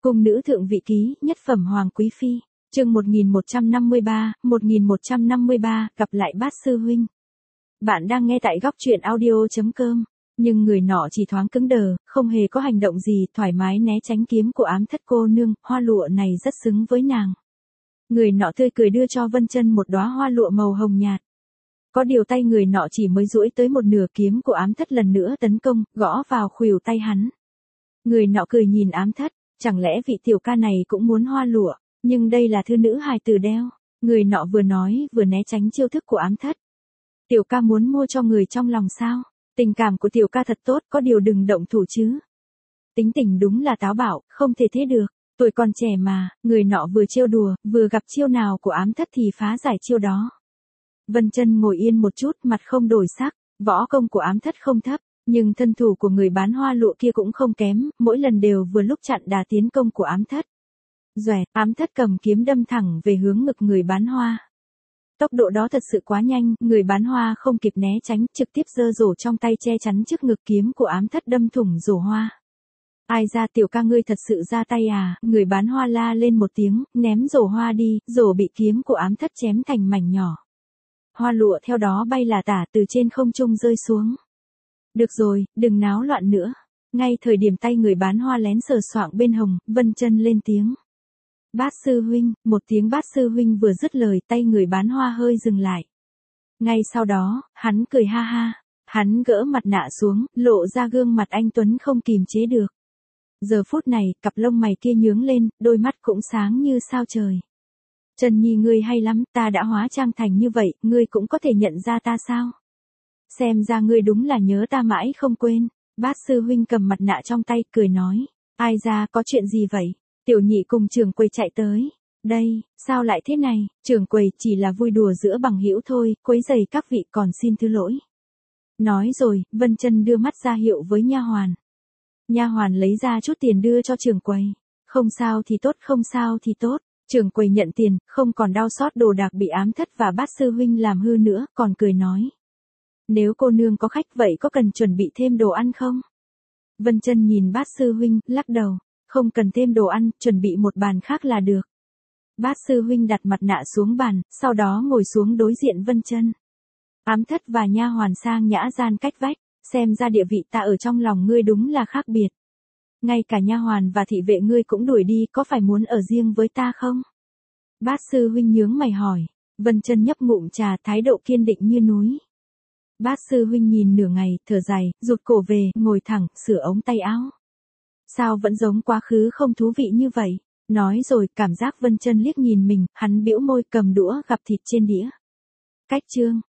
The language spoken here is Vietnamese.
Cung nữ thượng vị ký, nhất phẩm hoàng quý phi. Chương 1153, gặp lại bát sư huynh. Bạn đang nghe tại góc truyện audio.com. Nhưng người nọ chỉ thoáng cứng đờ, không hề có hành động gì, thoải mái né tránh kiếm của ám thất cô nương, hoa lụa này rất xứng với nàng. Người nọ tươi cười đưa cho Vân Chân một đóa hoa lụa màu hồng nhạt. Có điều tay người nọ chỉ mới duỗi tới một nửa, kiếm của ám thất lần nữa tấn công, gõ vào khuỷu tay hắn. Người nọ cười nhìn ám thất, chẳng lẽ vị tiểu ca này cũng muốn hoa lụa, nhưng đây là thư nữ hài tử đeo. Người nọ vừa nói vừa né tránh chiêu thức của ám thất. Tiểu ca muốn mua cho người trong lòng sao? Tình cảm của tiểu ca thật tốt, có điều đừng động thủ chứ. Tính tình đúng là táo bạo, không thể thế được. Tuổi còn trẻ mà, người nọ vừa trêu đùa, vừa gặp chiêu nào của ám thất thì phá giải chiêu đó. Vân Chân ngồi yên một chút, mặt không đổi sắc, võ công của ám thất không thấp, nhưng thân thủ của người bán hoa lụa kia cũng không kém, mỗi lần đều vừa lúc chặn đà tiến công của ám thất. Doẹt, ám thất cầm kiếm đâm thẳng về hướng ngực người bán hoa. Tốc độ đó thật sự quá nhanh, người bán hoa không kịp né tránh, trực tiếp giơ rổ trong tay che chắn trước ngực, kiếm của ám thất đâm thủng rổ hoa. Ai ra, tiểu ca ngươi thật sự ra tay à? Người bán hoa la lên một tiếng, ném rổ hoa đi, rổ bị kiếm của ám thất chém thành mảnh nhỏ. Hoa lụa theo đó bay là tả từ trên không trung rơi xuống. Được rồi, đừng náo loạn nữa. Ngay thời điểm tay người bán hoa lén sờ soạng bên hồng, Vân Chân lên tiếng. Bát sư huynh, một tiếng bát sư huynh vừa dứt lời, tay người bán hoa hơi dừng lại. Ngay sau đó, hắn cười ha ha. Hắn gỡ mặt nạ xuống, lộ ra gương mặt anh tuấn không kìm chế được. Giờ phút này, cặp lông mày kia nhướng lên, đôi mắt cũng sáng như sao trời. Trần Nhi, ngươi hay lắm, ta đã hóa trang thành như vậy, ngươi cũng có thể nhận ra ta sao? Xem ra ngươi đúng là nhớ ta mãi không quên. Bát sư huynh cầm mặt nạ trong tay, cười nói. Ai ra, có chuyện gì vậy? Tiểu nhị cùng trưởng quầy chạy tới. Đây, sao lại thế này? Trưởng quầy, chỉ là vui đùa giữa bằng hữu thôi, quấy rầy các vị, còn xin thứ lỗi. Nói rồi, Vân Chân đưa mắt ra hiệu với nha hoàn. Nha hoàn lấy ra chút tiền đưa cho trưởng quầy. Không sao thì tốt, không sao thì tốt. Trưởng quầy nhận tiền, không còn đau xót đồ đạc bị ám thất và bát sư huynh làm hư nữa, còn cười nói. Nếu cô nương có khách vậy có cần chuẩn bị thêm đồ ăn không? Vân Chân nhìn bát sư huynh, lắc đầu. Không cần thêm đồ ăn, chuẩn bị một bàn khác là được. Bát sư huynh đặt mặt nạ xuống bàn, sau đó ngồi xuống đối diện Vân Chân. Ám thất và nha hoàn sang nhã gian cách vách, xem ra địa vị ta ở trong lòng ngươi đúng là khác biệt. Ngay cả nha hoàn và thị vệ ngươi cũng đuổi đi, có phải muốn ở riêng với ta không? Bát sư huynh nhướng mày hỏi. Vân Chân nhấp ngụm trà, thái độ kiên định như núi. Bát sư huynh nhìn nửa ngày, thở dài, rụt cổ về, ngồi thẳng, sửa ống tay áo. Sao vẫn giống quá khứ không thú vị như vậy? Nói rồi, cảm giác Vân Chân liếc nhìn mình, hắn bĩu môi cầm đũa gặm thịt trên đĩa. Cách chương.